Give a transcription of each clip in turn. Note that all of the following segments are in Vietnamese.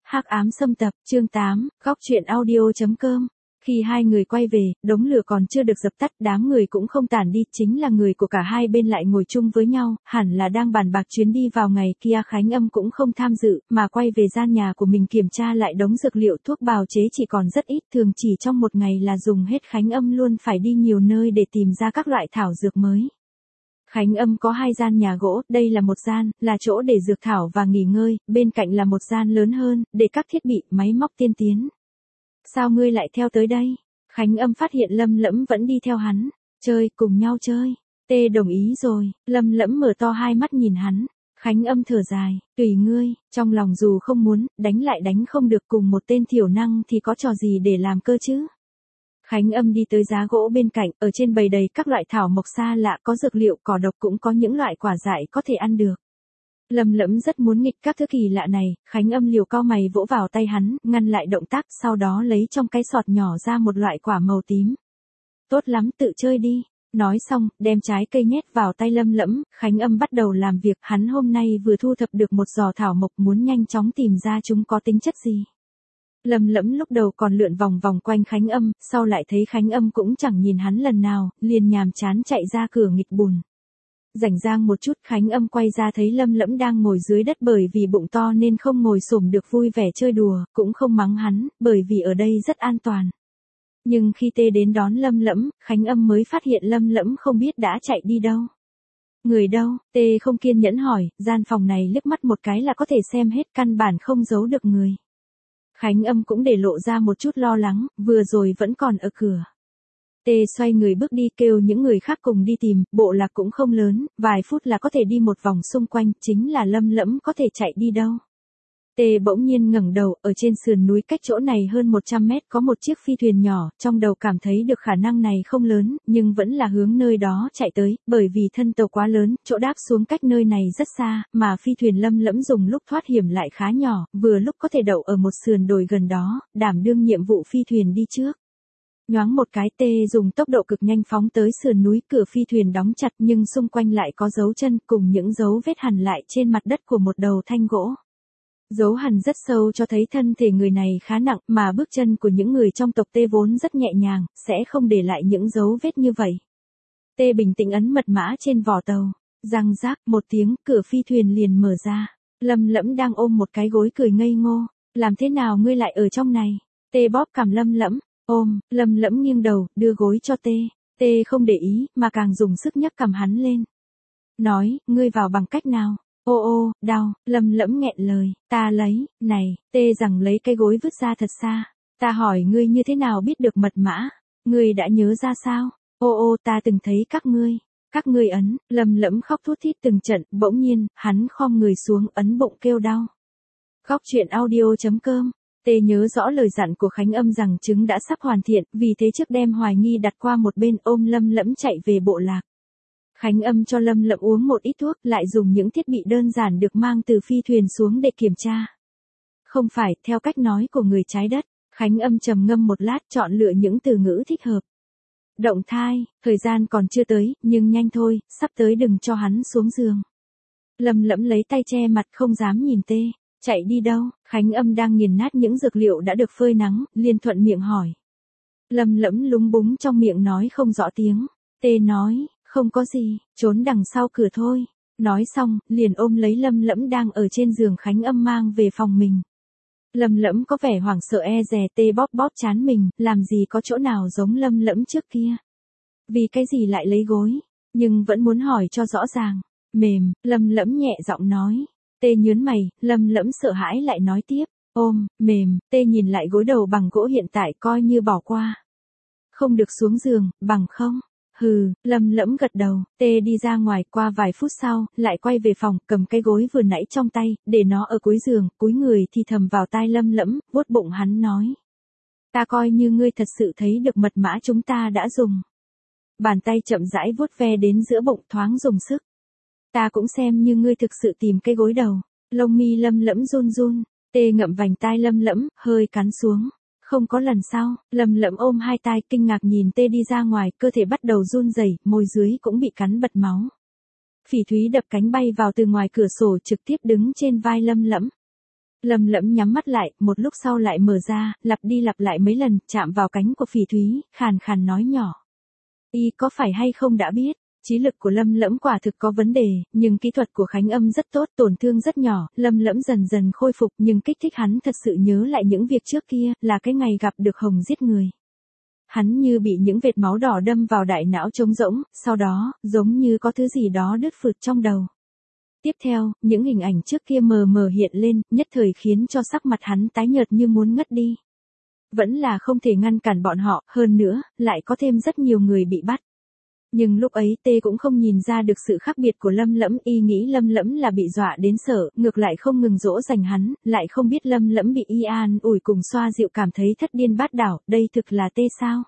Hắc ám xâm tập, chương 8, góc truyện audio.com. Khi hai người quay về, đống lửa còn chưa được dập tắt, đám người cũng không tản đi, chính là người của cả hai bên lại ngồi chung với nhau, hẳn là đang bàn bạc chuyến đi vào ngày kia. Khánh Âm cũng không tham dự, mà quay về gian nhà của mình kiểm tra lại đống dược liệu thuốc bào chế chỉ còn rất ít, thường chỉ trong một ngày là dùng hết. Khánh Âm luôn phải đi nhiều nơi để tìm ra các loại thảo dược mới. Khánh Âm có hai gian nhà gỗ, đây là một gian, là chỗ để dược thảo và nghỉ ngơi, bên cạnh là một gian lớn hơn, để các thiết bị, máy móc tiên tiến. Sao ngươi lại theo tới đây? Khánh Âm phát hiện Lâm Lẫm vẫn đi theo hắn. Chơi, cùng nhau chơi. Tê đồng ý rồi, Lâm Lẫm mở to hai mắt nhìn hắn. Khánh Âm thở dài, tùy ngươi, trong lòng dù không muốn, đánh lại đánh không được, cùng một tên thiểu năng thì có trò gì để làm cơ chứ? Khánh Âm đi tới giá gỗ bên cạnh, ở trên bày đầy các loại thảo mộc xa lạ, có dược liệu, cỏ độc, cũng có những loại quả dại có thể ăn được. Lâm Lẫm rất muốn nghịch các thứ kỳ lạ này, Khánh Âm liều cau mày vỗ vào tay hắn, ngăn lại động tác, sau đó lấy trong cái sọt nhỏ ra một loại quả màu tím. Tốt lắm, tự chơi đi. Nói xong, đem trái cây nhét vào tay Lâm Lẫm, Khánh Âm bắt đầu làm việc, hắn hôm nay vừa thu thập được một giò thảo mộc, muốn nhanh chóng tìm ra chúng có tính chất gì. Lâm Lẫm lúc đầu còn lượn vòng vòng quanh Khánh Âm, sau lại thấy Khánh Âm cũng chẳng nhìn hắn lần nào, liền nhàm chán chạy ra cửa nghịch bùn. Rảnh rang một chút, Khánh Âm quay ra thấy Lâm Lẫm đang ngồi dưới đất, bởi vì bụng to nên không ngồi xổm được, vui vẻ chơi đùa, cũng không mắng hắn, bởi vì ở đây rất an toàn. Nhưng khi Tê đến đón Lâm Lẫm, Khánh Âm mới phát hiện Lâm Lẫm không biết đã chạy đi đâu. Người đâu? Tê không kiên nhẫn hỏi, gian phòng này liếc mắt một cái là có thể xem hết, căn bản không giấu được người. Khánh Âm cũng để lộ ra một chút lo lắng, vừa rồi vẫn còn ở cửa. Tê xoay người bước đi, kêu những người khác cùng đi tìm, bộ lạc cũng không lớn, vài phút là có thể đi một vòng xung quanh, chính là Lâm Lẫm có thể chạy đi đâu. Tê bỗng nhiên ngẩng đầu, ở trên sườn núi cách chỗ này hơn 100 mét có một chiếc phi thuyền nhỏ, trong đầu cảm thấy được khả năng này không lớn, nhưng vẫn là hướng nơi đó chạy tới, bởi vì thân tàu quá lớn, chỗ đáp xuống cách nơi này rất xa, mà phi thuyền Lâm Lẫm dùng lúc thoát hiểm lại khá nhỏ, vừa lúc có thể đậu ở một sườn đồi gần đó, đảm đương nhiệm vụ phi thuyền đi trước. Nhoáng một cái, Tê dùng tốc độ cực nhanh phóng tới sườn núi, cửa phi thuyền đóng chặt nhưng xung quanh lại có dấu chân cùng những dấu vết hằn lại trên mặt đất của một đầu thanh gỗ. Dấu hằn rất sâu cho thấy thân thể người này khá nặng, mà bước chân của những người trong tộc Tê vốn rất nhẹ nhàng, sẽ không để lại những dấu vết như vậy. Tê bình tĩnh ấn mật mã trên vỏ tàu. Răng rác một tiếng, cửa phi thuyền liền mở ra. Lâm Lẫm đang ôm một cái gối cười ngây ngô. Làm thế nào ngươi lại ở trong này? Tê bóp cằm Lâm Lẫm. Ôm, Lâm Lẫm nghiêng đầu, đưa gối cho Tê. Tê không để ý, mà càng dùng sức nhấc cằm hắn lên. Nói, ngươi vào bằng cách nào? Ô ô, đau, Lâm Lẫm nghẹn lời, ta lấy, này, Tê rằng lấy cái gối vứt ra thật xa. Ta hỏi ngươi như thế nào biết được mật mã? Ngươi đã nhớ ra sao? Ô ô, ta từng thấy các ngươi ấn. Lâm Lẫm khóc thút thít từng trận, bỗng nhiên, hắn khom người xuống, ấn bụng kêu đau. Góc truyện audio.com. Tê nhớ rõ lời dặn của Khánh Âm rằng trứng đã sắp hoàn thiện, vì thế trước đem hoài nghi đặt qua một bên, ôm Lâm Lẫm chạy về bộ lạc. Khánh Âm cho Lâm Lẫm uống một ít thuốc, lại dùng những thiết bị đơn giản được mang từ phi thuyền xuống để kiểm tra. Không phải, theo cách nói của người trái đất. Khánh Âm trầm ngâm một lát, chọn lựa những từ ngữ thích hợp. Động thai, thời gian còn chưa tới, nhưng nhanh thôi, sắp tới, đừng cho hắn xuống giường. Lâm Lẫm lấy tay che mặt, không dám nhìn Tê. Chạy đi đâu? Khánh Âm đang nghiền nát những dược liệu đã được phơi nắng, liền thuận miệng hỏi. Lâm Lẫm lúng búng trong miệng nói không rõ tiếng. Tê nói, không có gì, trốn đằng sau cửa thôi. Nói xong, liền ôm lấy Lâm Lẫm đang ở trên giường Khánh Âm mang về phòng mình. Lâm Lẫm có vẻ hoảng sợ e dè, Tê bóp bóp trán mình, làm gì có chỗ nào giống Lâm Lẫm trước kia. Vì cái gì lại lấy gối, nhưng vẫn muốn hỏi cho rõ ràng. Mềm, Lâm Lẫm nhẹ giọng nói. Tê nhớn mày, Lâm Lẫm sợ hãi lại nói tiếp. Ôm, mềm, Tê nhìn lại gối đầu bằng gỗ hiện tại, coi như bỏ qua. Không được xuống giường, bằng không? Hừ, Lâm Lẫm gật đầu. Tê đi ra ngoài, qua vài phút sau, lại quay về phòng, cầm cái gối vừa nãy trong tay, để nó ở cuối giường, cúi người thì thầm vào tai Lâm Lẫm, vuốt bụng hắn nói. Ta coi như ngươi thật sự thấy được mật mã chúng ta đã dùng. Bàn tay chậm rãi vuốt ve đến giữa bụng, thoáng dùng sức. Ta cũng xem như ngươi thực sự tìm cái gối đầu. Lông mi Lâm Lẫm run run. Tê ngậm vành tai Lâm Lẫm, hơi cắn xuống. Không có lần sau. Lâm Lẫm ôm hai tai, kinh ngạc nhìn Tê đi ra ngoài, cơ thể bắt đầu run rẩy, môi dưới cũng bị cắn bật máu. Phỉ thúy đập cánh bay vào từ ngoài cửa sổ, trực tiếp đứng trên vai Lâm Lẫm. Lâm Lẫm nhắm mắt lại, một lúc sau lại mở ra, lặp đi lặp lại mấy lần, chạm vào cánh của Phỉ Thúy, khàn khàn nói nhỏ. Y có phải hay không đã biết, trí lực của Lâm Lẫm quả thực có vấn đề, nhưng kỹ thuật của Khánh Âm rất tốt, tổn thương rất nhỏ, Lâm Lẫm dần dần khôi phục nhưng kích thích hắn thật sự nhớ lại những việc trước kia, là cái ngày gặp được Hồng giết người. Hắn như bị những vệt máu đỏ đâm vào đại não trống rỗng, sau đó, giống như có thứ gì đó đứt phượt trong đầu. Tiếp theo, những hình ảnh trước kia mờ mờ hiện lên, nhất thời khiến cho sắc mặt hắn tái nhợt như muốn ngất đi. Vẫn là không thể ngăn cản bọn họ, hơn nữa, lại có thêm rất nhiều người bị bắt. Nhưng lúc ấy Tê cũng không nhìn ra được sự khác biệt của Lâm Lẫm, y nghĩ Lâm Lẫm là bị dọa đến sợ, ngược lại không ngừng dỗ dành hắn, lại không biết Lâm Lẫm bị y an ủi cùng xoa dịu cảm thấy thất điên bát đảo, đây thực là Tê sao?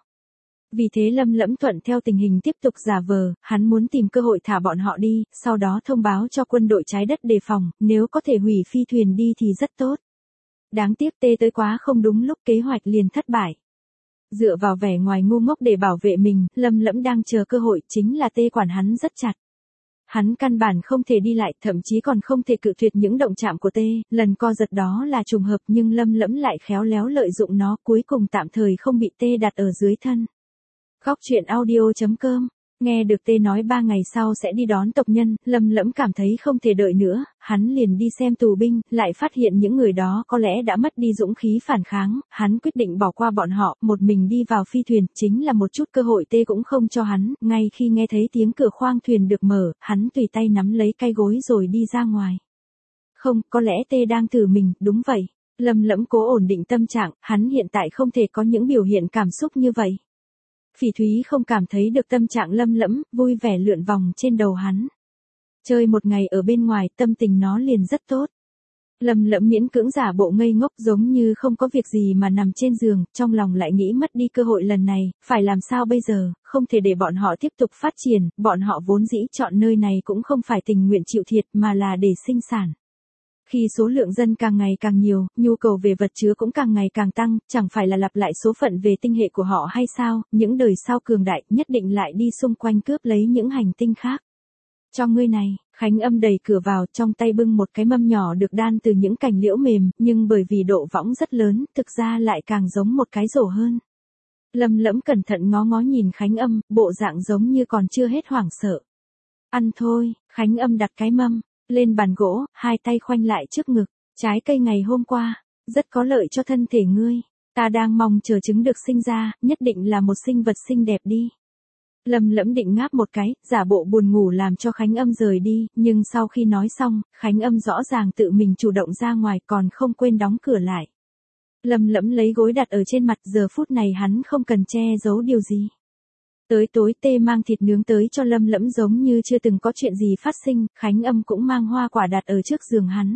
Vì thế Lâm Lẫm thuận theo tình hình tiếp tục giả vờ, hắn muốn tìm cơ hội thả bọn họ đi, sau đó thông báo cho quân đội trái đất đề phòng, nếu có thể hủy phi thuyền đi thì rất tốt. Đáng tiếc Tê tới quá không đúng lúc, kế hoạch liền thất bại. Dựa vào vẻ ngoài ngu ngốc để bảo vệ mình, Lâm Lẫm đang chờ cơ hội, chính là Tê quản hắn rất chặt. Hắn căn bản không thể đi lại, thậm chí còn không thể cự tuyệt những động chạm của Tê, lần co giật đó là trùng hợp nhưng Lâm Lẫm lại khéo léo lợi dụng nó, cuối cùng tạm thời không bị Tê đặt ở dưới thân. Góc truyện audio.com. Nghe được Tê nói 3 ngày sau sẽ đi đón tộc nhân, Lâm Lẫm cảm thấy không thể đợi nữa, hắn liền đi xem tù binh, lại phát hiện những người đó có lẽ đã mất đi dũng khí phản kháng, hắn quyết định bỏ qua bọn họ, một mình đi vào phi thuyền, chính là một chút cơ hội Tê cũng không cho hắn, ngay khi nghe thấy tiếng cửa khoang thuyền được mở, hắn tùy tay nắm lấy cây gối rồi đi ra ngoài. Không, có lẽ Tê đang thử mình, đúng vậy. Lâm Lẫm cố ổn định tâm trạng, hắn hiện tại không thể có những biểu hiện cảm xúc như vậy. Phỉ Thúy không cảm thấy được tâm trạng Lâm Lẫm, vui vẻ lượn vòng trên đầu hắn. Chơi một ngày ở bên ngoài, tâm tình nó liền rất tốt. Lâm Lẫm miễn cưỡng giả bộ ngây ngốc giống như không có việc gì mà nằm trên giường, trong lòng lại nghĩ mất đi cơ hội lần này, phải làm sao bây giờ, không thể để bọn họ tiếp tục phát triển, bọn họ vốn dĩ chọn nơi này cũng không phải tình nguyện chịu thiệt mà là để sinh sản. Khi số lượng dân càng ngày càng nhiều, nhu cầu về vật chứa cũng càng ngày càng tăng, chẳng phải là lặp lại số phận về tinh hệ của họ hay sao, những đời sau cường đại nhất định lại đi xung quanh cướp lấy những hành tinh khác. Cho ngươi này, Khánh Âm đẩy cửa vào, trong tay bưng một cái mâm nhỏ được đan từ những cành liễu mềm, nhưng bởi vì độ võng rất lớn, thực ra lại càng giống một cái rổ hơn. Lâm Lẫm cẩn thận ngó ngó nhìn Khánh Âm, bộ dạng giống như còn chưa hết hoảng sợ. Ăn thôi, Khánh Âm đặt cái mâm lên bàn gỗ, hai tay khoanh lại trước ngực, trái cây ngày hôm qua, rất có lợi cho thân thể ngươi, ta đang mong chờ trứng được sinh ra, nhất định là một sinh vật xinh đẹp đi. Lâm Lẫm định ngáp một cái, giả bộ buồn ngủ làm cho Khánh Âm rời đi, nhưng sau khi nói xong, Khánh Âm rõ ràng tự mình chủ động ra ngoài còn không quên đóng cửa lại. Lâm Lẫm lấy gối đặt ở trên mặt, giờ phút này hắn không cần che giấu điều gì. Tới tối Tê mang thịt nướng tới cho Lâm Lẫm giống như chưa từng có chuyện gì phát sinh, Khánh Âm cũng mang hoa quả đặt ở trước giường hắn.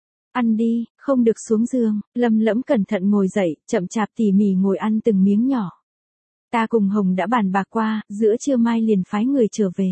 Ăn đi, không được xuống giường, Lâm Lẫm cẩn thận ngồi dậy, chậm chạp tỉ mỉ ngồi ăn từng miếng nhỏ. Ta cùng Hồng đã bàn bạc qua, giữa trưa mai liền phái người trở về.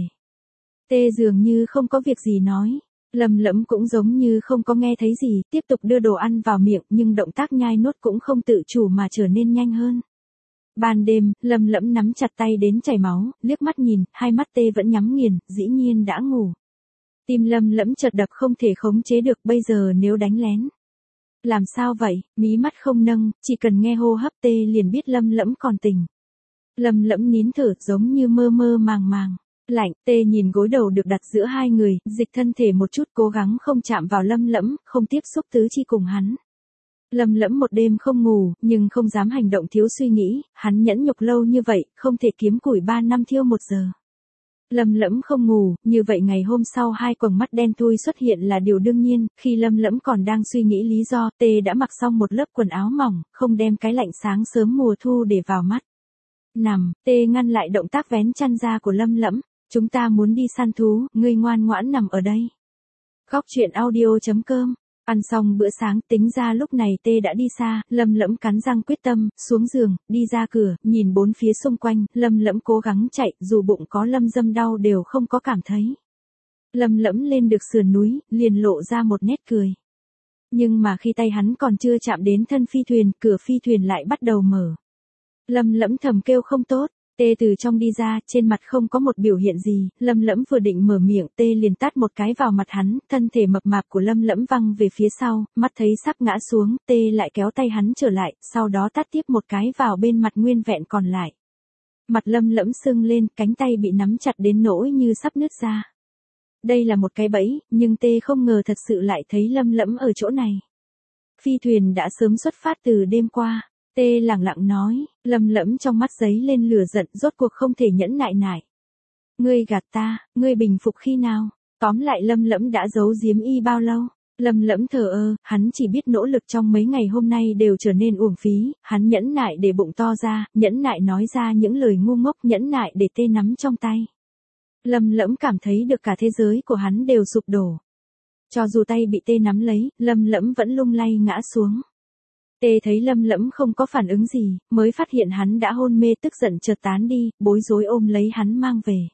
Tê dường như không có việc gì nói. Lâm Lẫm cũng giống như không có nghe thấy gì, tiếp tục đưa đồ ăn vào miệng nhưng động tác nhai nuốt cũng không tự chủ mà trở nên nhanh hơn. Ban đêm, Lâm Lẫm nắm chặt tay đến chảy máu, liếc mắt nhìn, hai mắt Tê vẫn nhắm nghiền, dĩ nhiên đã ngủ. Tim Lâm Lẫm chợt đập không thể khống chế được, bây giờ nếu đánh lén. Làm sao vậy, mí mắt không nâng, chỉ cần nghe hô hấp Tê liền biết Lâm Lẫm còn tỉnh. Lâm Lẫm nín thở giống như mơ mơ màng màng. Lạnh, Tê nhìn gối đầu được đặt giữa hai người, dịch thân thể một chút cố gắng không chạm vào Lâm Lẫm, không tiếp xúc tứ chi cùng hắn. Lâm Lẫm một đêm không ngủ, nhưng không dám hành động thiếu suy nghĩ, hắn nhẫn nhục lâu như vậy, không thể kiếm củi 3 năm thiêu 1 giờ. Lâm Lẫm không ngủ, như vậy ngày hôm sau hai quầng mắt đen thui xuất hiện là điều đương nhiên, khi Lâm Lẫm còn đang suy nghĩ lý do, Tê đã mặc xong một lớp quần áo mỏng, không đem cái lạnh sáng sớm mùa thu để vào mắt. Nằm, Tê ngăn lại động tác vén chăn ra của Lâm Lẫm, chúng ta muốn đi săn thú, ngươi ngoan ngoãn nằm ở đây. Góc truyện audio.com. Ăn xong bữa sáng, tính ra lúc này Tê đã đi xa, Lâm Lẫm cắn răng quyết tâm, xuống giường, đi ra cửa, nhìn bốn phía xung quanh, Lâm Lẫm cố gắng chạy, dù bụng có lâm dâm đau đều không có cảm thấy. Lâm Lẫm lên được sườn núi, liền lộ ra một nét cười. Nhưng mà khi tay hắn còn chưa chạm đến thân phi thuyền, cửa phi thuyền lại bắt đầu mở. Lâm Lẫm thầm kêu không tốt, Tê từ trong đi ra, trên mặt không có một biểu hiện gì, Lâm Lẫm vừa định mở miệng, Tê liền tát một cái vào mặt hắn, thân thể mập mạp của Lâm Lẫm văng về phía sau, mắt thấy sắp ngã xuống, Tê lại kéo tay hắn trở lại, sau đó tát tiếp một cái vào bên mặt nguyên vẹn còn lại. Mặt Lâm Lẫm sưng lên, cánh tay bị nắm chặt đến nỗi như sắp nứt ra. Đây là một cái bẫy, nhưng Tê không ngờ thật sự lại thấy Lâm Lẫm ở chỗ này. Phi thuyền đã sớm xuất phát từ đêm qua. Tê lẳng lặng nói, Lâm Lẫm trong mắt giấy lên lửa giận, rốt cuộc không thể nhẫn nại nại. Ngươi gạt ta, ngươi bình phục khi nào? Tóm lại Lâm Lẫm đã giấu giếm y bao lâu? Lâm Lẫm thờ ơ, hắn chỉ biết nỗ lực trong mấy ngày hôm nay đều trở nên uổng phí, hắn nhẫn nại để bụng to ra, nhẫn nại nói ra những lời ngu ngốc, nhẫn nại để Tê nắm trong tay. Lâm Lẫm cảm thấy được cả thế giới của hắn đều sụp đổ. Cho dù tay bị Tê nắm lấy, Lâm Lẫm vẫn lung lay ngã xuống. Tê thấy Lâm Lẫm không có phản ứng gì, mới phát hiện hắn đã hôn mê, tức giận chợt tán đi, bối rối ôm lấy hắn mang về.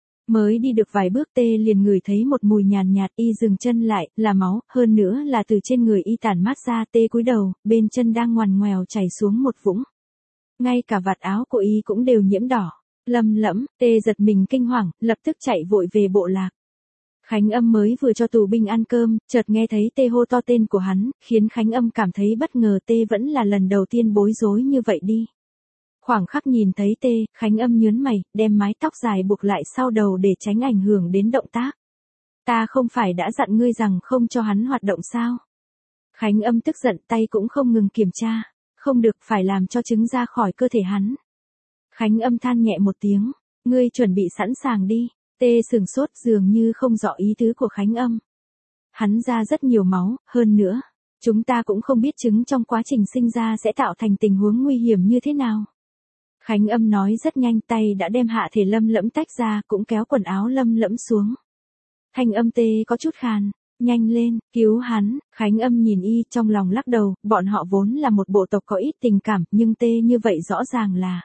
Mới đi được vài bước Tê liền ngửi thấy một mùi nhàn nhạt, y dừng chân lại, là máu, hơn nữa là từ trên người y tản mát ra. Tê cúi đầu, bên chân đang ngoằn ngoèo chảy xuống một vũng. Ngay cả vạt áo của y cũng đều nhiễm đỏ. Lâm Lẫm, Tê giật mình kinh hoàng, lập tức chạy vội về bộ lạc. Khánh Âm mới vừa cho tù binh ăn cơm, chợt nghe thấy Tê hô to tên của hắn, khiến Khánh Âm cảm thấy bất ngờ. Tê vẫn là lần đầu tiên bối rối như vậy đi. Khoảng khắc nhìn thấy Tê, Khánh Âm nhớn mày, đem mái tóc dài buộc lại sau đầu để tránh ảnh hưởng đến động tác. Ta không phải đã dặn ngươi rằng không cho hắn hoạt động sao? Khánh Âm tức giận, tay cũng không ngừng kiểm tra. Không được, phải làm cho trứng ra khỏi cơ thể hắn. Khánh Âm than nhẹ một tiếng, ngươi chuẩn bị sẵn sàng đi. Tê sừng sốt, dường như không rõ ý tứ của Khánh Âm. Hắn ra rất nhiều máu, hơn nữa, chúng ta cũng không biết trứng trong quá trình sinh ra sẽ tạo thành tình huống nguy hiểm như thế nào. Khánh Âm nói rất nhanh, tay đã đem hạ thể Lâm Lẫm tách ra, cũng kéo quần áo Lâm Lẫm xuống. Thanh âm Tê có chút khàn, nhanh lên, cứu hắn. Khánh Âm nhìn y, trong lòng lắc đầu, bọn họ vốn là một bộ tộc có ít tình cảm, nhưng Tê như vậy rõ ràng là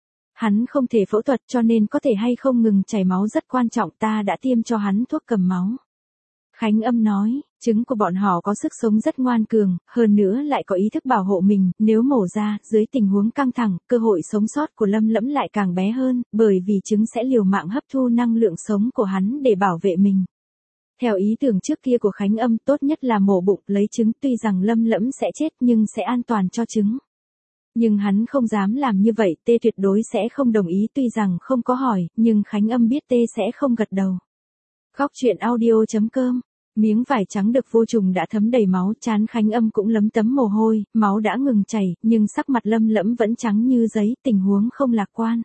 hắn không thể phẫu thuật, cho nên có thể hay không ngừng chảy máu rất quan trọng, ta đã tiêm cho hắn thuốc cầm máu. Khánh Âm nói, trứng của bọn họ có sức sống rất ngoan cường, hơn nữa lại có ý thức bảo hộ mình, nếu mổ ra, dưới tình huống căng thẳng, cơ hội sống sót của Lâm Lẫm lại càng bé hơn, bởi vì trứng sẽ liều mạng hấp thu năng lượng sống của hắn để bảo vệ mình. Theo ý tưởng trước kia của Khánh Âm, tốt nhất là mổ bụng lấy trứng, tuy rằng Lâm Lẫm sẽ chết nhưng sẽ an toàn cho trứng. Nhưng hắn không dám làm như vậy, Tê tuyệt đối sẽ không đồng ý, tuy rằng không có hỏi, nhưng Khánh Âm biết Tê sẽ không gật đầu. Góc truyện audio.com. Miếng vải trắng được vô trùng đã thấm đầy máu, trán Khánh Âm cũng lấm tấm mồ hôi, máu đã ngừng chảy, nhưng sắc mặt Lâm Lẫm vẫn trắng như giấy, tình huống không lạc quan.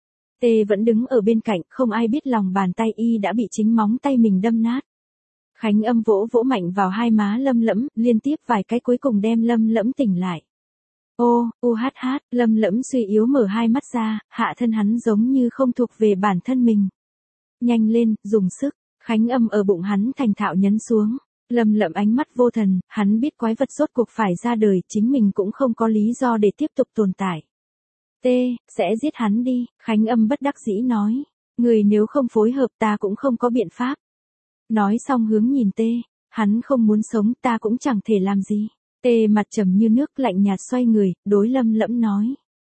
Tê vẫn đứng ở bên cạnh, không ai biết lòng bàn tay y đã bị chính móng tay mình đâm nát. Khánh Âm vỗ vỗ mạnh vào hai má Lâm Lẫm, liên tiếp vài cái cuối cùng đem Lâm Lẫm tỉnh lại. Ô, Lâm Lẫm suy yếu mở hai mắt ra, hạ thân hắn giống như không thuộc về bản thân mình. Nhanh lên, dùng sức. Khánh Âm ở bụng hắn thành thạo nhấn xuống. Lâm Lẫm ánh mắt vô thần, hắn biết quái vật rốt cuộc phải ra đời, chính mình cũng không có lý do để tiếp tục tồn tại. Tê, sẽ giết hắn đi. Khánh Âm bất đắc dĩ nói. Người nếu không phối hợp ta cũng không có biện pháp. Nói xong hướng nhìn Tê, hắn không muốn sống, ta cũng chẳng thể làm gì. Tê mặt trầm như nước, lạnh nhạt xoay người, đối Lâm Lẫm nói.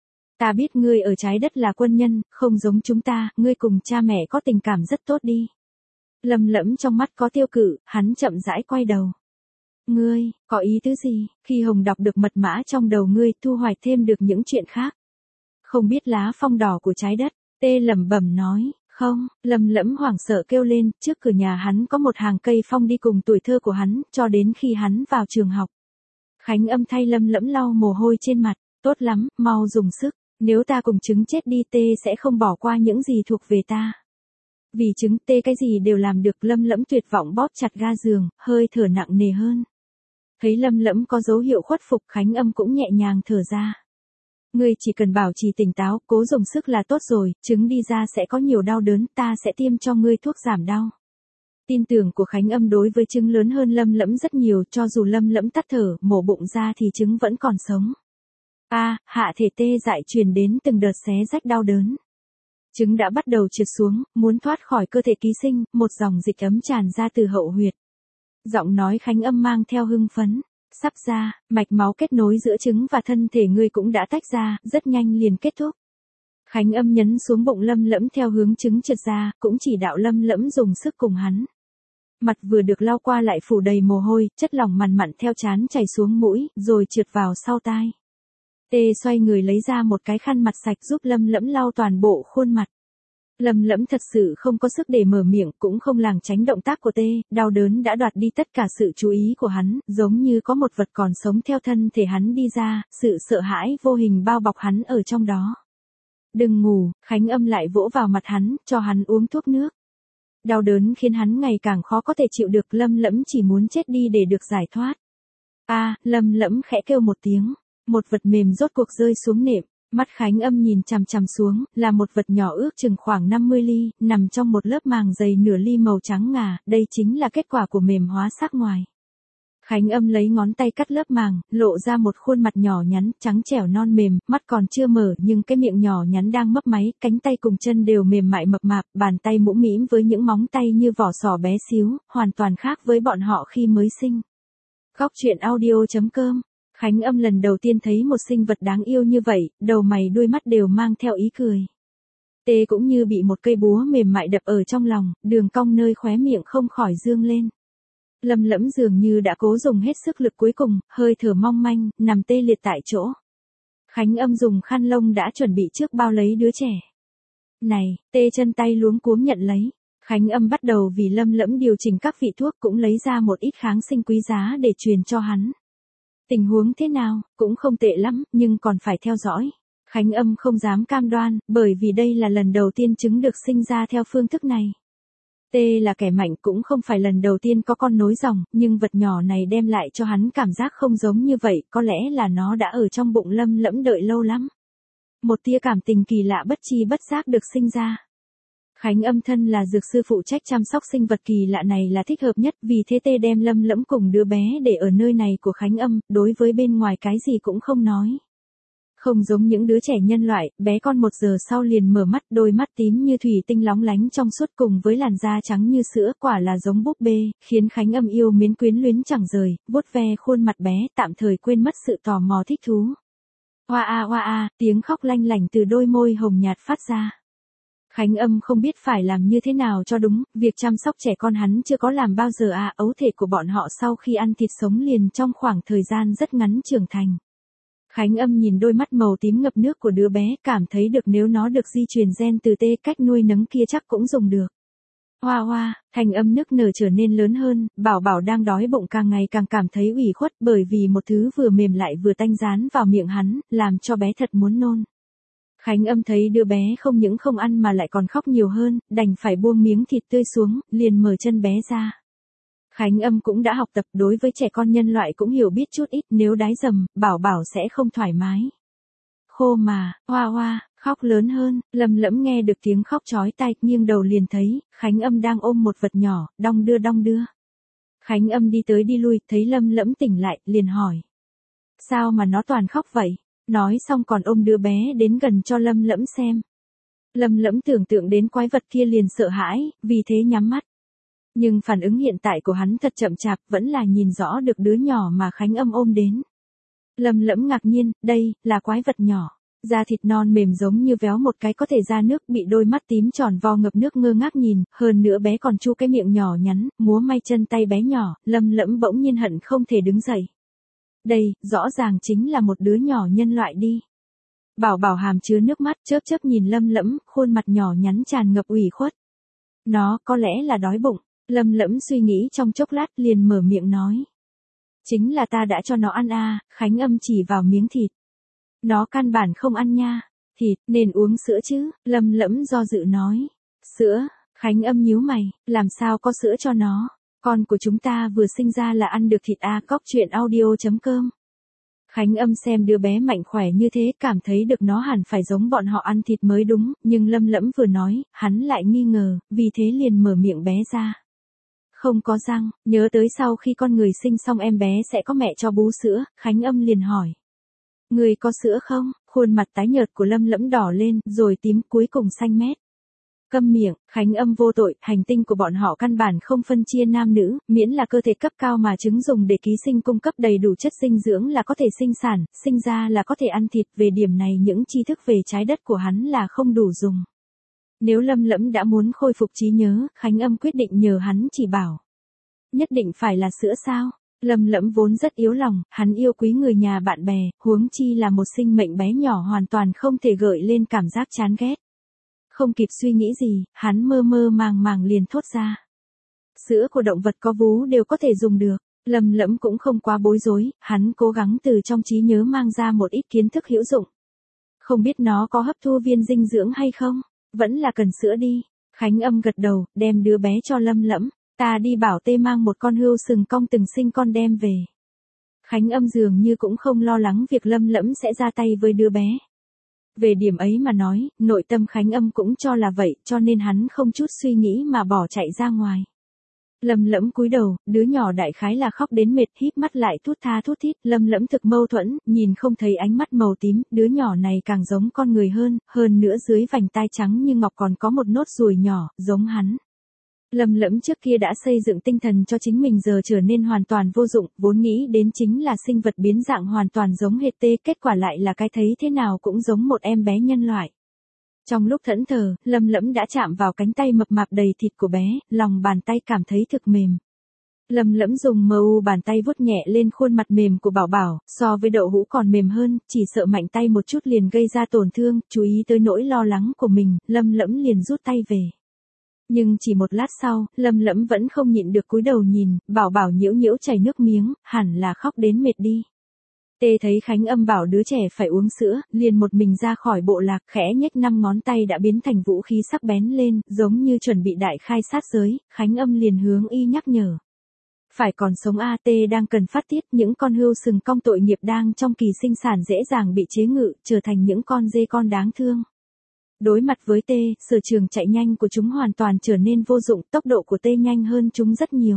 Ta biết ngươi ở trái đất là quân nhân, không giống chúng ta, ngươi cùng cha mẹ có tình cảm rất tốt đi. Lâm Lẫm trong mắt có tiêu cự, hắn chậm rãi quay đầu. Ngươi, có ý tứ gì, khi Hồng đọc được mật mã trong đầu ngươi, thu hoạch thêm được những chuyện khác. Không biết lá phong đỏ của trái đất, Tê lẩm bẩm nói. Không, Lâm Lẫm hoảng sợ kêu lên, trước cửa nhà hắn có một hàng cây phong đi cùng tuổi thơ của hắn, cho đến khi hắn vào trường học. Khánh Âm thay Lâm Lẫm lau mồ hôi trên mặt, tốt lắm, mau dùng sức, nếu ta cùng trứng chết đi Tê sẽ không bỏ qua những gì thuộc về ta. Vì trứng Tê cái gì đều làm được. Lâm Lẫm tuyệt vọng bóp chặt ga giường, hơi thở nặng nề hơn. Thấy Lâm Lẫm có dấu hiệu khuất phục, Khánh Âm cũng nhẹ nhàng thở ra. Ngươi chỉ cần bảo trì tỉnh táo, cố dùng sức là tốt rồi, trứng đi ra sẽ có nhiều đau đớn, ta sẽ tiêm cho ngươi thuốc giảm đau. Tin tưởng của Khánh Âm đối với trứng lớn hơn Lâm Lẫm rất nhiều, cho dù Lâm Lẫm tắt thở, mổ bụng ra thì trứng vẫn còn sống. Hạ thể Tê dại truyền đến từng đợt xé rách đau đớn. Trứng đã bắt đầu trượt xuống, muốn thoát khỏi cơ thể ký sinh, một dòng dịch ấm tràn ra từ hậu huyệt. Giọng nói Khánh Âm mang theo hưng phấn. Sắp ra, mạch máu kết nối giữa trứng và thân thể ngươi cũng đã tách ra, rất nhanh liền kết thúc. Khánh Âm nhấn xuống bụng Lâm Lẫm theo hướng trứng trượt ra, cũng chỉ đạo Lâm Lẫm dùng sức cùng hắn. Mặt vừa được lau qua lại phủ đầy mồ hôi, chất lỏng mằn mặn theo trán chảy xuống mũi, rồi trượt vào sau tai. Tê xoay người lấy ra một cái khăn mặt sạch giúp Lâm Lẫm lau toàn bộ khuôn mặt. Lâm Lẫm thật sự không có sức để mở miệng, cũng không lảng tránh động tác của Tê, đau đớn đã đoạt đi tất cả sự chú ý của hắn, giống như có một vật còn sống theo thân thể hắn đi ra, sự sợ hãi vô hình bao bọc hắn ở trong đó. Đừng ngủ, Khánh Âm lại vỗ vào mặt hắn, cho hắn uống thuốc nước. Đau đớn khiến hắn ngày càng khó có thể chịu được, Lâm Lẫm chỉ muốn chết đi để được giải thoát. Lâm Lẫm khẽ kêu một tiếng, một vật mềm rốt cuộc rơi xuống nệm. Mắt Khánh Âm nhìn chằm chằm xuống, là một vật nhỏ ước chừng khoảng 50 ly, nằm trong một lớp màng dày nửa ly màu trắng ngà, đây chính là kết quả của mềm hóa sắc ngoài. Khánh Âm lấy ngón tay cắt lớp màng, lộ ra một khuôn mặt nhỏ nhắn, trắng trẻo non mềm, mắt còn chưa mở nhưng cái miệng nhỏ nhắn đang mấp máy, cánh tay cùng chân đều mềm mại mập mạp, bàn tay mũm mĩm với những móng tay như vỏ sò bé xíu, hoàn toàn khác với bọn họ khi mới sinh. Góc truyện audio.com. Khánh Âm lần đầu tiên thấy một sinh vật đáng yêu như vậy, đầu mày đuôi mắt đều mang theo ý cười. Tê cũng như bị một cây búa mềm mại đập ở trong lòng, đường cong nơi khóe miệng không khỏi dương lên. Lâm Lẫm dường như đã cố dùng hết sức lực cuối cùng, hơi thở mong manh, nằm tê liệt tại chỗ. Khánh Âm dùng khăn lông đã chuẩn bị trước bao lấy đứa trẻ. Này, Tê chân tay luống cuống nhận lấy. Khánh Âm bắt đầu vì Lâm Lẫm điều chỉnh các vị thuốc, cũng lấy ra một ít kháng sinh quý giá để truyền cho hắn. Tình huống thế nào, cũng không tệ lắm, nhưng còn phải theo dõi. Khánh Âm không dám cam đoan, bởi vì đây là lần đầu tiên trứng được sinh ra theo phương thức này. Tê là kẻ mạnh, cũng không phải lần đầu tiên có con nối dòng, nhưng vật nhỏ này đem lại cho hắn cảm giác không giống như vậy, có lẽ là nó đã ở trong bụng Lâm Lẫm đợi lâu lắm. Một tia cảm tình kỳ lạ bất chi bất giác được sinh ra. Khánh Âm thân là dược sư phụ trách chăm sóc sinh vật kỳ lạ này là thích hợp nhất, vì thế Tê đem Lâm Lẫm cùng đứa bé để ở nơi này của Khánh Âm, đối với bên ngoài cái gì cũng không nói. Không giống những đứa trẻ nhân loại, bé con 1 giờ sau liền mở mắt, đôi mắt tím như thủy tinh lóng lánh trong suốt cùng với làn da trắng như sữa, quả là giống búp bê, khiến Khánh Âm yêu mến quyến luyến chẳng rời, vuốt ve khuôn mặt bé, tạm thời quên mất sự tò mò thích thú. Hoa a, tiếng khóc lanh lảnh từ đôi môi hồng nhạt phát ra. Khánh Âm không biết phải làm như thế nào cho đúng, việc chăm sóc trẻ con hắn chưa có làm bao giờ ấu thể của bọn họ sau khi ăn thịt sống liền trong khoảng thời gian rất ngắn trưởng thành. Khánh Âm nhìn đôi mắt màu tím ngập nước của đứa bé, cảm thấy được nếu nó được di truyền gen từ Tê, cách nuôi nấng kia chắc cũng dùng được. Hoa, Thành Âm nức nở trở nên lớn hơn, Bảo Bảo đang đói bụng càng ngày càng cảm thấy ủy khuất bởi vì một thứ vừa mềm lại vừa tanh dán vào miệng hắn, làm cho bé thật muốn nôn. Khánh Âm thấy đứa bé không những không ăn mà lại còn khóc nhiều hơn, đành phải buông miếng thịt tươi xuống, liền mở chân bé ra. Khánh Âm cũng đã học tập, đối với trẻ con nhân loại cũng hiểu biết chút ít, nếu đái dầm, Bảo Bảo sẽ không thoải mái. Khô mà, Hoa, khóc lớn hơn, Lâm Lẫm nghe được tiếng khóc chói tai, nghiêng đầu liền thấy, Khánh Âm đang ôm một vật nhỏ, đong đưa. Khánh Âm đi tới đi lui, thấy Lâm Lẫm tỉnh lại, liền hỏi. Sao mà nó toàn khóc vậy? Nói xong còn ôm đứa bé đến gần cho Lâm Lẫm xem. Lâm Lẫm tưởng tượng đến quái vật kia liền sợ hãi, vì thế nhắm mắt. Nhưng phản ứng hiện tại của hắn thật chậm chạp, vẫn là nhìn rõ được đứa nhỏ mà Khánh Âm ôm đến. Lâm Lẫm ngạc nhiên, đây, là quái vật nhỏ. Da thịt non mềm giống như véo một cái có thể ra nước, bị đôi mắt tím tròn vo ngập nước ngơ ngác nhìn, hơn nữa bé còn chu cái miệng nhỏ nhắn, múa may chân tay bé nhỏ, Lâm Lẫm bỗng nhiên hận không thể đứng dậy. Đây, rõ ràng chính là một đứa nhỏ nhân loại đi. Bảo Bảo hàm chứa nước mắt, chớp nhìn Lâm Lẫm, khuôn mặt nhỏ nhắn tràn ngập ủy khuất. Nó có lẽ là đói bụng. Lâm Lẫm suy nghĩ trong chốc lát liền mở miệng nói. Chính là ta đã cho nó ăn Khánh Âm chỉ vào miếng thịt. Nó căn bản không ăn nha. Thịt, nên uống sữa chứ, Lâm Lẫm do dự nói. Sữa, Khánh Âm nhíu mày, làm sao có sữa cho nó. Con của chúng ta vừa sinh ra là ăn được thịt Góc truyện audio.com. Khánh Âm xem đứa bé mạnh khỏe như thế, cảm thấy được nó hẳn phải giống bọn họ ăn thịt mới đúng, nhưng Lâm Lẫm vừa nói, hắn lại nghi ngờ, vì thế liền mở miệng bé ra. Không có răng, nhớ tới sau khi con người sinh xong em bé sẽ có mẹ cho bú sữa, Khánh Âm liền hỏi. Người có sữa không? Khuôn mặt tái nhợt của Lâm Lẫm đỏ lên, rồi tím, cuối cùng xanh mét. Câm miệng, Khánh Âm vô tội, hành tinh của bọn họ căn bản không phân chia nam nữ, miễn là cơ thể cấp cao mà trứng dùng để ký sinh cung cấp đầy đủ chất dinh dưỡng là có thể sinh sản, sinh ra là có thể ăn thịt, về điểm này những tri thức về trái đất của hắn là không đủ dùng. Nếu Lâm Lẫm đã muốn khôi phục trí nhớ, Khánh Âm quyết định nhờ hắn chỉ bảo. Nhất định phải là sữa sao? Lâm Lẫm vốn rất yếu lòng, hắn yêu quý người nhà bạn bè, huống chi là một sinh mệnh bé nhỏ hoàn toàn không thể gợi lên cảm giác chán ghét. Không kịp suy nghĩ gì, hắn mơ mơ màng màng liền thốt ra. Sữa của động vật có vú đều có thể dùng được. Lâm Lẫm cũng không quá bối rối, hắn cố gắng từ trong trí nhớ mang ra một ít kiến thức hữu dụng. Không biết nó có hấp thu viên dinh dưỡng hay không? Vẫn là cần sữa đi. Khánh Âm gật đầu, đem đứa bé cho Lâm Lẫm. Ta đi bảo Tê mang một con hươu sừng cong từng sinh con đem về. Khánh Âm dường như cũng không lo lắng việc Lâm Lẫm sẽ ra tay với đứa bé. Về điểm ấy mà nói, nội tâm Khánh Âm cũng cho là vậy, cho nên hắn không chút suy nghĩ mà bỏ chạy ra ngoài. Lâm Lẫm cúi đầu, đứa nhỏ đại khái là khóc đến mệt, híp mắt lại thút tha thút thít. Lâm Lẫm thực mâu thuẫn, nhìn không thấy ánh mắt màu tím, đứa nhỏ này càng giống con người hơn nữa dưới vành tai trắng như ngọc còn có một nốt ruồi nhỏ, giống hắn. Lâm Lẫm trước kia đã xây dựng tinh thần cho chính mình giờ trở nên hoàn toàn vô dụng, vốn nghĩ đến chính là sinh vật biến dạng hoàn toàn giống hệt Tê, kết quả lại là cái thấy thế nào cũng giống một em bé nhân loại. Trong lúc thẫn thờ, Lâm Lẫm đã chạm vào cánh tay mập mạp đầy thịt của bé, lòng bàn tay cảm thấy thực mềm. Lâm Lẫm dùng bàn tay vuốt nhẹ lên khuôn mặt mềm của Bảo Bảo, so với đậu hũ còn mềm hơn, chỉ sợ mạnh tay một chút liền gây ra tổn thương, chú ý tới nỗi lo lắng của mình, Lâm Lẫm liền rút tay về. Nhưng chỉ một lát sau, Lâm Lẫm vẫn không nhịn được cúi đầu nhìn, Bảo Bảo nhiễu nhiễu chảy nước miếng, hẳn là khóc đến mệt đi. Tê thấy Khánh Âm bảo đứa trẻ phải uống sữa, liền một mình ra khỏi bộ lạc, khẽ nhếch 5 ngón tay đã biến thành vũ khí sắc bén lên, giống như chuẩn bị đại khai sát giới, Khánh Âm liền hướng y nhắc nhở. Phải còn sống a, Tê đang cần phát tiết, những con hươu sừng cong tội nghiệp đang trong kỳ sinh sản dễ dàng bị chế ngự, trở thành những con dê con đáng thương. Đối mặt với Tê, sở trường chạy nhanh của chúng hoàn toàn trở nên vô dụng, tốc độ của Tê nhanh hơn chúng rất nhiều.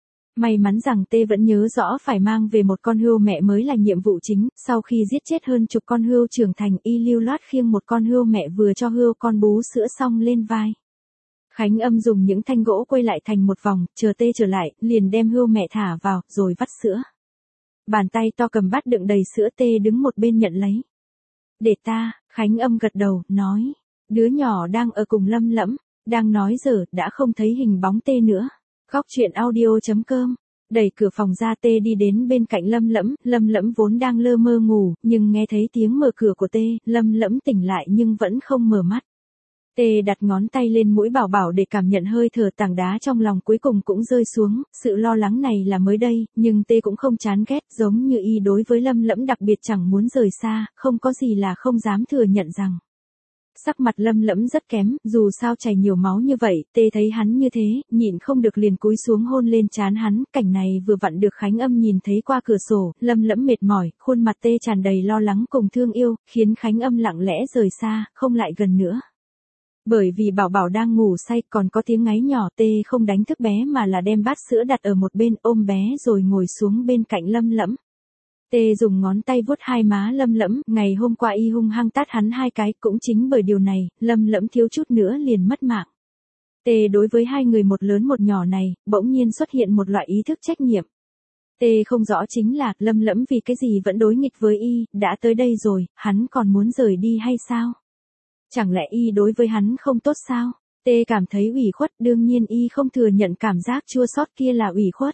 May mắn rằng Tê vẫn nhớ rõ phải mang về một con hươu mẹ mới là nhiệm vụ chính, sau khi giết chết hơn chục con hươu trưởng thành, y lưu loát khiêng một con hươu mẹ vừa cho hươu con bú sữa xong lên vai. Khánh Âm dùng những thanh gỗ quay lại thành một vòng, chờ Tê trở lại, liền đem hươu mẹ thả vào, rồi vắt sữa. Bàn tay to cầm bát đựng đầy sữa, Tê đứng một bên nhận lấy. Để ta, Khánh Âm gật đầu, nói. Đứa nhỏ đang ở cùng Lâm Lẫm, đang nói giờ, đã không thấy hình bóng Tê nữa. Góc truyện audio.com. Đẩy cửa phòng ra, Tê đi đến bên cạnh Lâm Lẫm vốn đang lơ mơ ngủ, nhưng nghe thấy tiếng mở cửa của Tê, Lâm Lẫm tỉnh lại nhưng vẫn không mở mắt. Tê đặt ngón tay lên mũi Bảo Bảo để cảm nhận hơi thở, tảng đá trong lòng cuối cùng cũng rơi xuống, sự lo lắng này là mới đây, nhưng Tê cũng không chán ghét, giống như y đối với Lâm Lẫm đặc biệt chẳng muốn rời xa, không có gì là không dám thừa nhận rằng. Sắc mặt Lâm Lẫm rất kém, dù sao chảy nhiều máu như vậy, Tê thấy hắn như thế, nhịn không được liền cúi xuống hôn lên trán hắn, cảnh này vừa vặn được Khánh Âm nhìn thấy qua cửa sổ, Lâm Lẫm mệt mỏi, khuôn mặt Tê tràn đầy lo lắng cùng thương yêu, khiến Khánh Âm lặng lẽ rời xa, không lại gần nữa. Bởi vì Bảo Bảo đang ngủ say, còn có tiếng ngáy nhỏ, Tê không đánh thức bé mà là đem bát sữa đặt ở một bên, ôm bé rồi ngồi xuống bên cạnh Lâm Lẫm. Tê dùng ngón tay vuốt hai má Lâm Lẫm, ngày hôm qua y hung hăng tát hắn 2 cái, cũng chính bởi điều này, Lâm Lẫm thiếu chút nữa liền mất mạng. Tê đối với 2 người một lớn một nhỏ này, bỗng nhiên xuất hiện một loại ý thức trách nhiệm. Tê không rõ chính là, Lâm Lẫm vì cái gì vẫn đối nghịch với y, đã tới đây rồi, hắn còn muốn rời đi hay sao? Chẳng lẽ y đối với hắn không tốt sao? Tê cảm thấy ủy khuất, đương nhiên y không thừa nhận cảm giác chua xót kia là ủy khuất.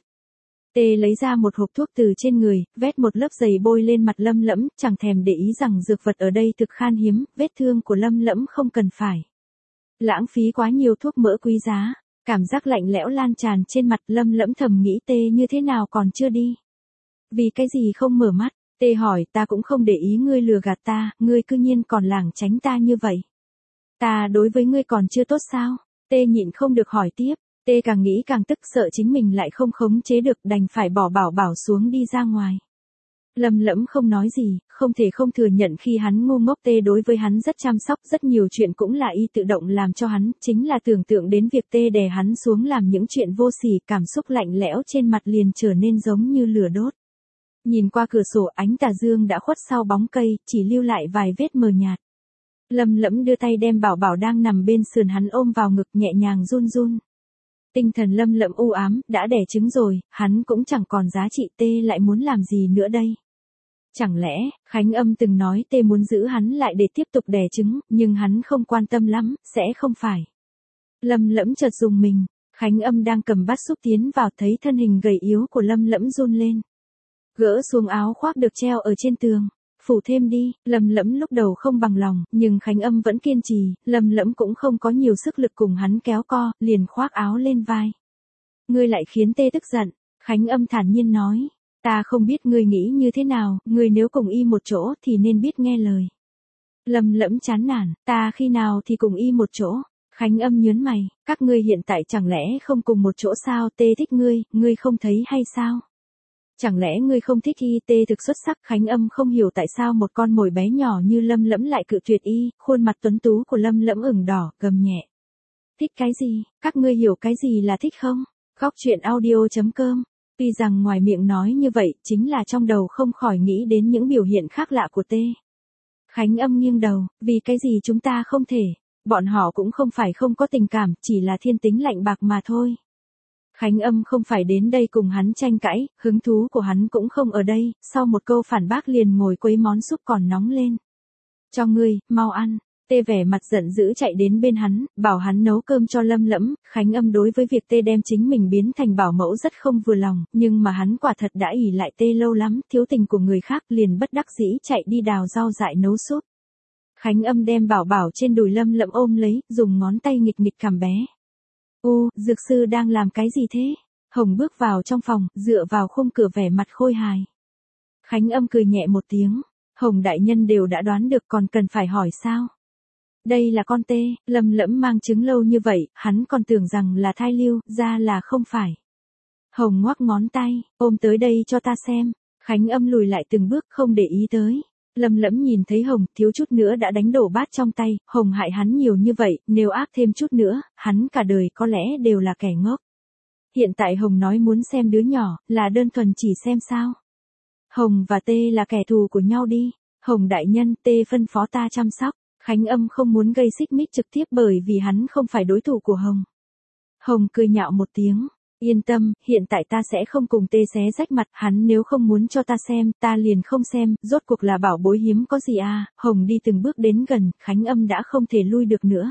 Tê lấy ra một hộp thuốc từ trên người, vét một lớp dày bôi lên mặt Lâm Lẫm, chẳng thèm để ý rằng dược vật ở đây thực khan hiếm, vết thương của Lâm Lẫm không cần phải lãng phí quá nhiều thuốc mỡ quý giá. Cảm giác lạnh lẽo lan tràn trên mặt, Lâm Lẫm thầm nghĩ Tê như thế nào còn chưa đi. Vì cái gì không mở mắt? Tê hỏi, ta cũng không để ý ngươi lừa gạt ta, ngươi cư nhiên còn lảng tránh ta như vậy. Ta đối với ngươi còn chưa tốt sao? Tê nhịn không được hỏi tiếp. Tê càng nghĩ càng tức, sợ chính mình lại không khống chế được, đành phải bỏ Bảo Bảo xuống đi ra ngoài. Lâm Lẫm không nói gì, không thể không thừa nhận khi hắn ngu ngốc, Tê đối với hắn rất chăm sóc, rất nhiều chuyện cũng là y tự động làm cho hắn, chính là tưởng tượng đến việc Tê đè hắn xuống làm những chuyện vô sỉ, cảm xúc lạnh lẽo trên mặt liền trở nên giống như lửa đốt. Nhìn qua cửa sổ, ánh tà dương đã khuất sau bóng cây, chỉ lưu lại vài vết mờ nhạt. Lâm Lẫm đưa tay đem Bảo Bảo đang nằm bên sườn hắn ôm vào ngực nhẹ nhàng run run. Tinh thần Lâm Lẫm u ám, đã đẻ trứng rồi, hắn cũng chẳng còn giá trị, tê lại muốn làm gì nữa đây? Chẳng lẽ, Khánh Âm từng nói tê muốn giữ hắn lại để tiếp tục đẻ trứng, nhưng hắn không quan tâm lắm, sẽ không phải. Lâm Lẫm chợt dùng mình, Khánh Âm đang cầm bát súp tiến vào thấy thân hình gầy yếu của Lâm Lẫm run lên. Gỡ xuống áo khoác được treo ở trên tường. Phủ thêm đi, Lâm Lẫm lúc đầu không bằng lòng, nhưng Khánh Âm vẫn kiên trì, Lâm Lẫm cũng không có nhiều sức lực cùng hắn kéo co, liền khoác áo lên vai. Ngươi lại khiến tê tức giận, Khánh Âm thản nhiên nói, ta không biết ngươi nghĩ như thế nào, ngươi nếu cùng y một chỗ thì nên biết nghe lời. Lâm Lẫm chán nản, ta khi nào thì cùng y một chỗ, Khánh Âm nhớn mày, các ngươi hiện tại chẳng lẽ không cùng một chỗ sao, tê thích ngươi không thấy hay sao? Chẳng lẽ ngươi không thích y, tê thực xuất sắc, Khánh Âm không hiểu tại sao một con mồi bé nhỏ như Lâm Lẫm lại cự tuyệt y, khuôn mặt tuấn tú của Lâm Lẫm ửng đỏ, gầm nhẹ. Thích cái gì, các ngươi hiểu cái gì là thích không? Góc truyện audio.com. Tuy rằng ngoài miệng nói như vậy, chính là trong đầu không khỏi nghĩ đến những biểu hiện khác lạ của tê. Khánh Âm nghiêng đầu, vì cái gì chúng ta không thể, bọn họ cũng không phải không có tình cảm, chỉ là thiên tính lạnh bạc mà thôi. Khánh Âm không phải đến đây cùng hắn tranh cãi, hứng thú của hắn cũng không ở đây, sau một câu phản bác liền ngồi quấy món súp còn nóng lên. Cho ngươi, mau ăn. Tê vẻ mặt giận dữ chạy đến bên hắn, bảo hắn nấu cơm cho Lâm Lẫm. Khánh Âm đối với việc tê đem chính mình biến thành bảo mẫu rất không vừa lòng, nhưng mà hắn quả thật đã ỷ lại tê lâu lắm, thiếu tình của người khác liền bất đắc dĩ chạy đi đào rau dại nấu súp. Khánh Âm đem Bảo Bảo trên đùi Lâm Lẫm ôm lấy, dùng ngón tay nghịch nghịch cằm bé. Dược sư đang làm cái gì thế? Hồng bước vào trong phòng, dựa vào khung cửa vẻ mặt khôi hài. Khánh Âm cười nhẹ một tiếng, Hồng đại nhân đều đã đoán được còn cần phải hỏi sao? Đây là con tê, Lâm Lẫm mang trứng lâu như vậy, hắn còn tưởng rằng là thai lưu, ra là không phải. Hồng ngoắc ngón tay, ôm tới đây cho ta xem. Khánh Âm lùi lại từng bước không để ý tới. Lâm Lẫm nhìn thấy Hồng, thiếu chút nữa đã đánh đổ bát trong tay, Hồng hại hắn nhiều như vậy, nếu ác thêm chút nữa, hắn cả đời có lẽ đều là kẻ ngốc. Hiện tại Hồng nói muốn xem đứa nhỏ, là đơn thuần chỉ xem sao. Hồng và Tê là kẻ thù của nhau đi. Hồng đại nhân, Tê phân phó ta chăm sóc. Khánh Âm không muốn gây xích mích trực tiếp bởi vì hắn không phải đối thủ của Hồng. Hồng cười nhạo một tiếng. Yên tâm, hiện tại ta sẽ không cùng Tê xé rách mặt, hắn nếu không muốn cho ta xem, ta liền không xem, rốt cuộc là bảo bối hiếm có gì à. Hồng đi từng bước đến gần, Khánh Âm đã không thể lui được nữa.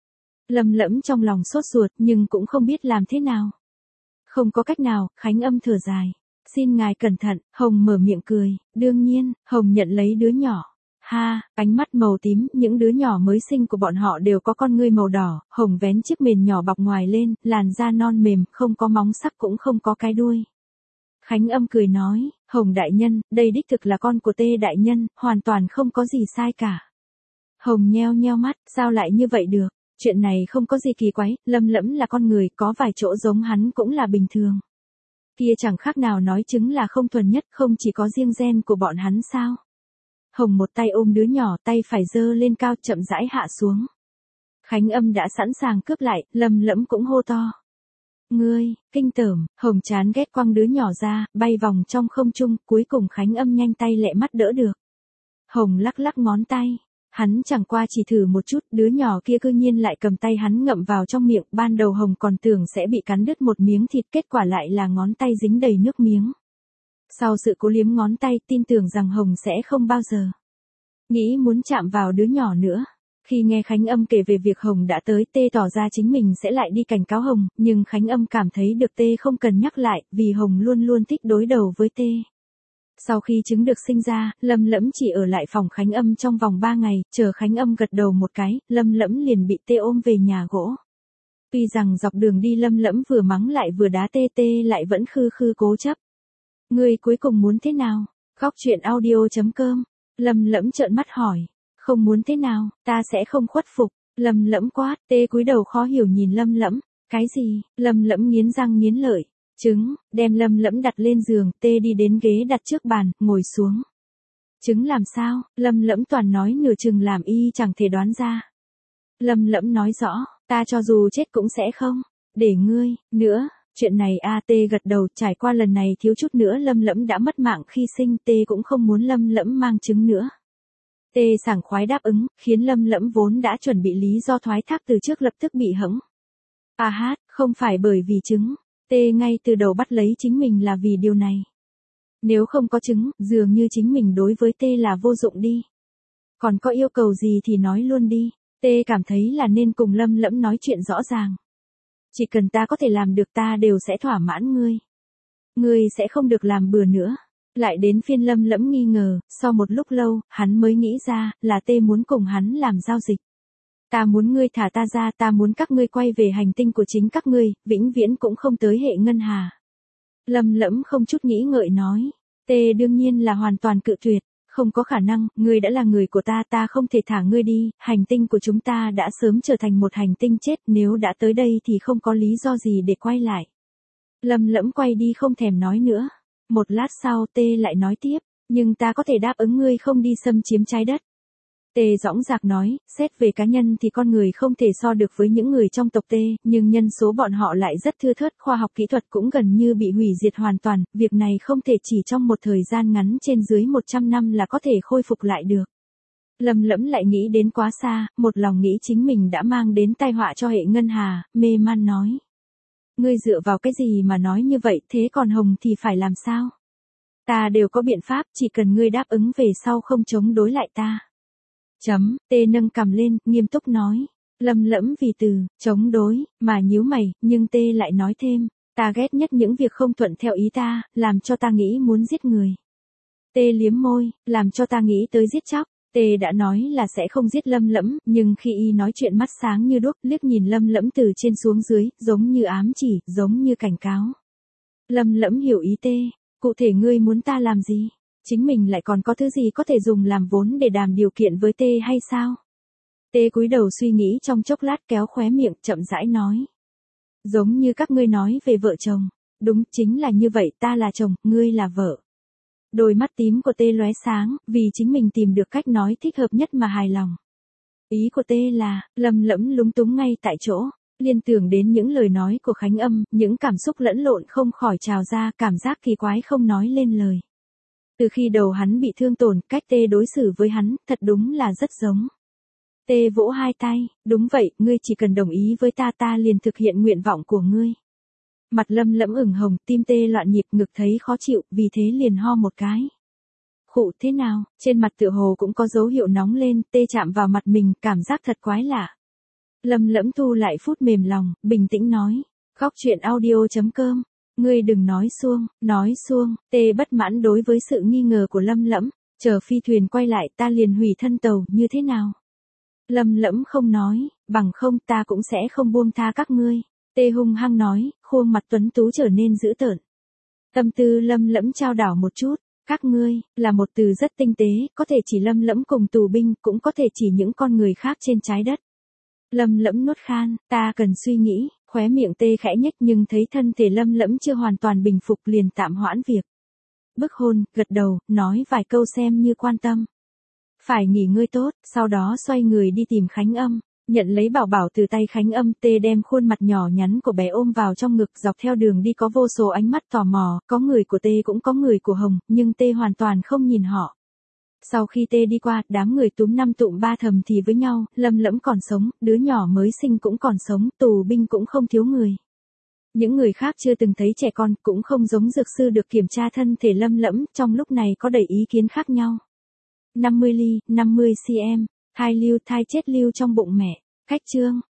Lâm Lẫm trong lòng sốt ruột nhưng cũng không biết làm thế nào. Không có cách nào, Khánh Âm thở dài. Xin ngài cẩn thận, Hồng mở miệng cười, đương nhiên, Hồng nhận lấy đứa nhỏ. Ha, ánh mắt màu tím, những đứa nhỏ mới sinh của bọn họ đều có con ngươi màu đỏ, Hồng vén chiếc mền nhỏ bọc ngoài lên, làn da non mềm, không có móng sắc cũng không có cái đuôi. Khánh Âm cười nói, Hồng đại nhân, đây đích thực là con của Tê đại nhân, hoàn toàn không có gì sai cả. Hồng nheo nheo mắt, sao lại như vậy được, chuyện này không có gì kỳ quái, Lâm Lẫm là con người, có vài chỗ giống hắn cũng là bình thường. Kia chẳng khác nào nói chứng là không thuần nhất, không chỉ có riêng gen của bọn hắn sao. Hồng một tay ôm đứa nhỏ, tay phải giơ lên cao chậm rãi hạ xuống. Khánh Âm đã sẵn sàng cướp lại, Lâm Lẫm cũng hô to. Ngươi, kinh tởm, Hồng chán ghét quăng đứa nhỏ ra, bay vòng trong không trung, cuối cùng Khánh Âm nhanh tay lẹ mắt đỡ được. Hồng lắc lắc ngón tay. Hắn chẳng qua chỉ thử một chút, đứa nhỏ kia cư nhiên lại cầm tay hắn ngậm vào trong miệng, ban đầu Hồng còn tưởng sẽ bị cắn đứt một miếng thịt, kết quả lại là ngón tay dính đầy nước miếng. Sau sự cố liếm ngón tay, tin tưởng rằng Hồng sẽ không bao giờ nghĩ muốn chạm vào đứa nhỏ nữa. Khi nghe Khánh Âm kể về việc Hồng đã tới, Tê tỏ ra chính mình sẽ lại đi cảnh cáo Hồng, nhưng Khánh Âm cảm thấy được Tê không cần nhắc lại, vì Hồng luôn luôn thích đối đầu với Tê. Sau khi trứng được sinh ra, Lâm Lẫm chỉ ở lại phòng Khánh Âm trong vòng 3 ngày, chờ Khánh Âm gật đầu một cái, Lâm Lẫm liền bị Tê ôm về nhà gỗ. Tuy rằng dọc đường đi Lâm Lẫm vừa mắng lại vừa đá Tê, Tê lại vẫn khư khư cố chấp. Ngươi cuối cùng muốn thế nào? Góc truyện audio.com. Lâm Lẫm trợn mắt hỏi. Không muốn thế nào, ta sẽ không khuất phục. Lâm Lẫm quát, Tê cúi đầu khó hiểu nhìn Lâm Lẫm. Cái gì? Lâm Lẫm nghiến răng nghiến lợi. Trứng, đem Lâm Lẫm đặt lên giường, Tê đi đến ghế đặt trước bàn, ngồi xuống. Trứng làm sao? Lâm Lẫm toàn nói nửa chừng làm y chẳng thể đoán ra. Lâm Lẫm nói rõ, ta cho dù chết cũng sẽ không. Để ngươi, nữa. Chuyện này Tê gật đầu, trải qua lần này thiếu chút nữa Lâm Lẫm đã mất mạng khi sinh, Tê cũng không muốn Lâm Lẫm mang trứng nữa. Tê sảng khoái đáp ứng, khiến Lâm Lẫm vốn đã chuẩn bị lý do thoái thác từ trước lập tức bị hẫng. À hát, không phải bởi vì trứng. Tê ngay từ đầu bắt lấy chính mình là vì điều này. Nếu không có trứng, dường như chính mình đối với Tê là vô dụng đi. Còn có yêu cầu gì thì nói luôn đi. Tê cảm thấy là nên cùng Lâm Lẫm nói chuyện rõ ràng. Chỉ cần ta có thể làm được ta đều sẽ thỏa mãn ngươi. Ngươi sẽ không được làm bừa nữa. Lại đến phiên Lâm Lẫm nghi ngờ, sau một lúc lâu, hắn mới nghĩ ra, là Tê muốn cùng hắn làm giao dịch. Ta muốn ngươi thả ta ra, ta muốn các ngươi quay về hành tinh của chính các ngươi, vĩnh viễn cũng không tới hệ ngân hà. Lâm Lẫm không chút nghĩ ngợi nói. Tê đương nhiên là hoàn toàn cự tuyệt. Không có khả năng, ngươi đã là người của ta, ta không thể thả ngươi đi, hành tinh của chúng ta đã sớm trở thành một hành tinh chết, nếu đã tới đây thì không có lý do gì để quay lại. Lâm Lẫm quay đi không thèm nói nữa. Một lát sau Tê lại nói tiếp, nhưng ta có thể đáp ứng ngươi không đi xâm chiếm trái đất. Tê dõng dạc nói, xét về cá nhân thì con người không thể so được với những người trong tộc Tê, nhưng nhân số bọn họ lại rất thưa thớt, khoa học kỹ thuật cũng gần như bị hủy diệt hoàn toàn, việc này không thể chỉ trong một thời gian ngắn trên dưới 100 năm là có thể khôi phục lại được. Lâm Lẫm lại nghĩ đến quá xa, một lòng nghĩ chính mình đã mang đến tai họa cho hệ ngân hà, mê man nói. Ngươi dựa vào cái gì mà nói như vậy, thế còn Hồng thì phải làm sao? Ta đều có biện pháp, chỉ cần ngươi đáp ứng về sau không chống đối lại ta. Tê nâng cằm lên, nghiêm túc nói. Lâm Lẫm vì từ, chống đối, mà nhíu mày, nhưng Tê lại nói thêm. Ta ghét nhất những việc không thuận theo ý ta, làm cho ta nghĩ muốn giết người. Tê liếm môi, làm cho ta nghĩ tới giết chóc. Tê đã nói là sẽ không giết Lâm Lẫm, nhưng khi y nói chuyện mắt sáng như đuốc, liếc nhìn Lâm Lẫm từ trên xuống dưới, giống như ám chỉ, giống như cảnh cáo. Lâm Lẫm hiểu ý Tê, cụ thể ngươi muốn ta làm gì? Chính mình lại còn có thứ gì có thể dùng làm vốn để đàm điều kiện với Tê hay sao? Tê cúi đầu suy nghĩ trong chốc lát kéo khóe miệng chậm rãi nói. Giống như các ngươi nói về vợ chồng. Đúng, chính là như vậy, ta là chồng, ngươi là vợ. Đôi mắt tím của Tê lóe sáng, vì chính mình tìm được cách nói thích hợp nhất mà hài lòng. Ý của Tê là, Lâm Lẫm lúng túng ngay tại chỗ, liên tưởng đến những lời nói của Khánh Âm, những cảm xúc lẫn lộn không khỏi trào ra, cảm giác kỳ quái không nói lên lời. Từ khi đầu hắn bị thương tổn, cách Tê đối xử với hắn, thật đúng là rất giống. Tê vỗ hai tay, đúng vậy, ngươi chỉ cần đồng ý với ta, ta liền thực hiện nguyện vọng của ngươi. Mặt Lâm Lẫm ửng hồng, tim Tê loạn nhịp, ngực thấy khó chịu, vì thế liền ho một cái. Khụ, thế nào? Trên mặt tựa hồ cũng có dấu hiệu nóng lên, Tê chạm vào mặt mình, cảm giác thật quái lạ. Lâm Lẫm thu lại phút mềm lòng, bình tĩnh nói. Góc truyện audio.com. Ngươi đừng nói suông, Tê bất mãn đối với sự nghi ngờ của Lâm Lẫm, chờ phi thuyền quay lại ta liền hủy thân tàu, như thế nào? Lâm Lẫm không nói, bằng không ta cũng sẽ không buông tha các ngươi. Tê hung hăng nói, khuôn mặt tuấn tú trở nên dữ tợn. Tâm tư Lâm Lẫm chao đảo một chút, các ngươi, là một từ rất tinh tế, có thể chỉ Lâm Lẫm cùng tù binh, cũng có thể chỉ những con người khác trên trái đất. Lâm Lẫm nuốt khan, ta cần suy nghĩ, khóe miệng Tê khẽ nhếch nhưng thấy thân thể Lâm Lẫm chưa hoàn toàn bình phục liền tạm hoãn việc. Bức hôn, gật đầu, nói vài câu xem như quan tâm. Phải nghỉ ngơi tốt, sau đó xoay người đi tìm Khánh Âm, nhận lấy bảo bảo từ tay Khánh Âm. Tê đem khuôn mặt nhỏ nhắn của bé ôm vào trong ngực, dọc theo đường đi có vô số ánh mắt tò mò, có người của Tê cũng có người của Hồng, nhưng Tê hoàn toàn không nhìn họ. Sau khi Tê đi qua, đám người túm năm tụm ba thầm thì với nhau, Lâm Lẫm còn sống, đứa nhỏ mới sinh cũng còn sống, tù binh cũng không thiếu người. Những người khác chưa từng thấy trẻ con, cũng không giống dược sư được kiểm tra thân thể Lâm Lẫm, trong lúc này có đầy ý kiến khác nhau. 50 ly, 50 cm, thai lưu, thai chết lưu trong bụng mẹ, cách chương.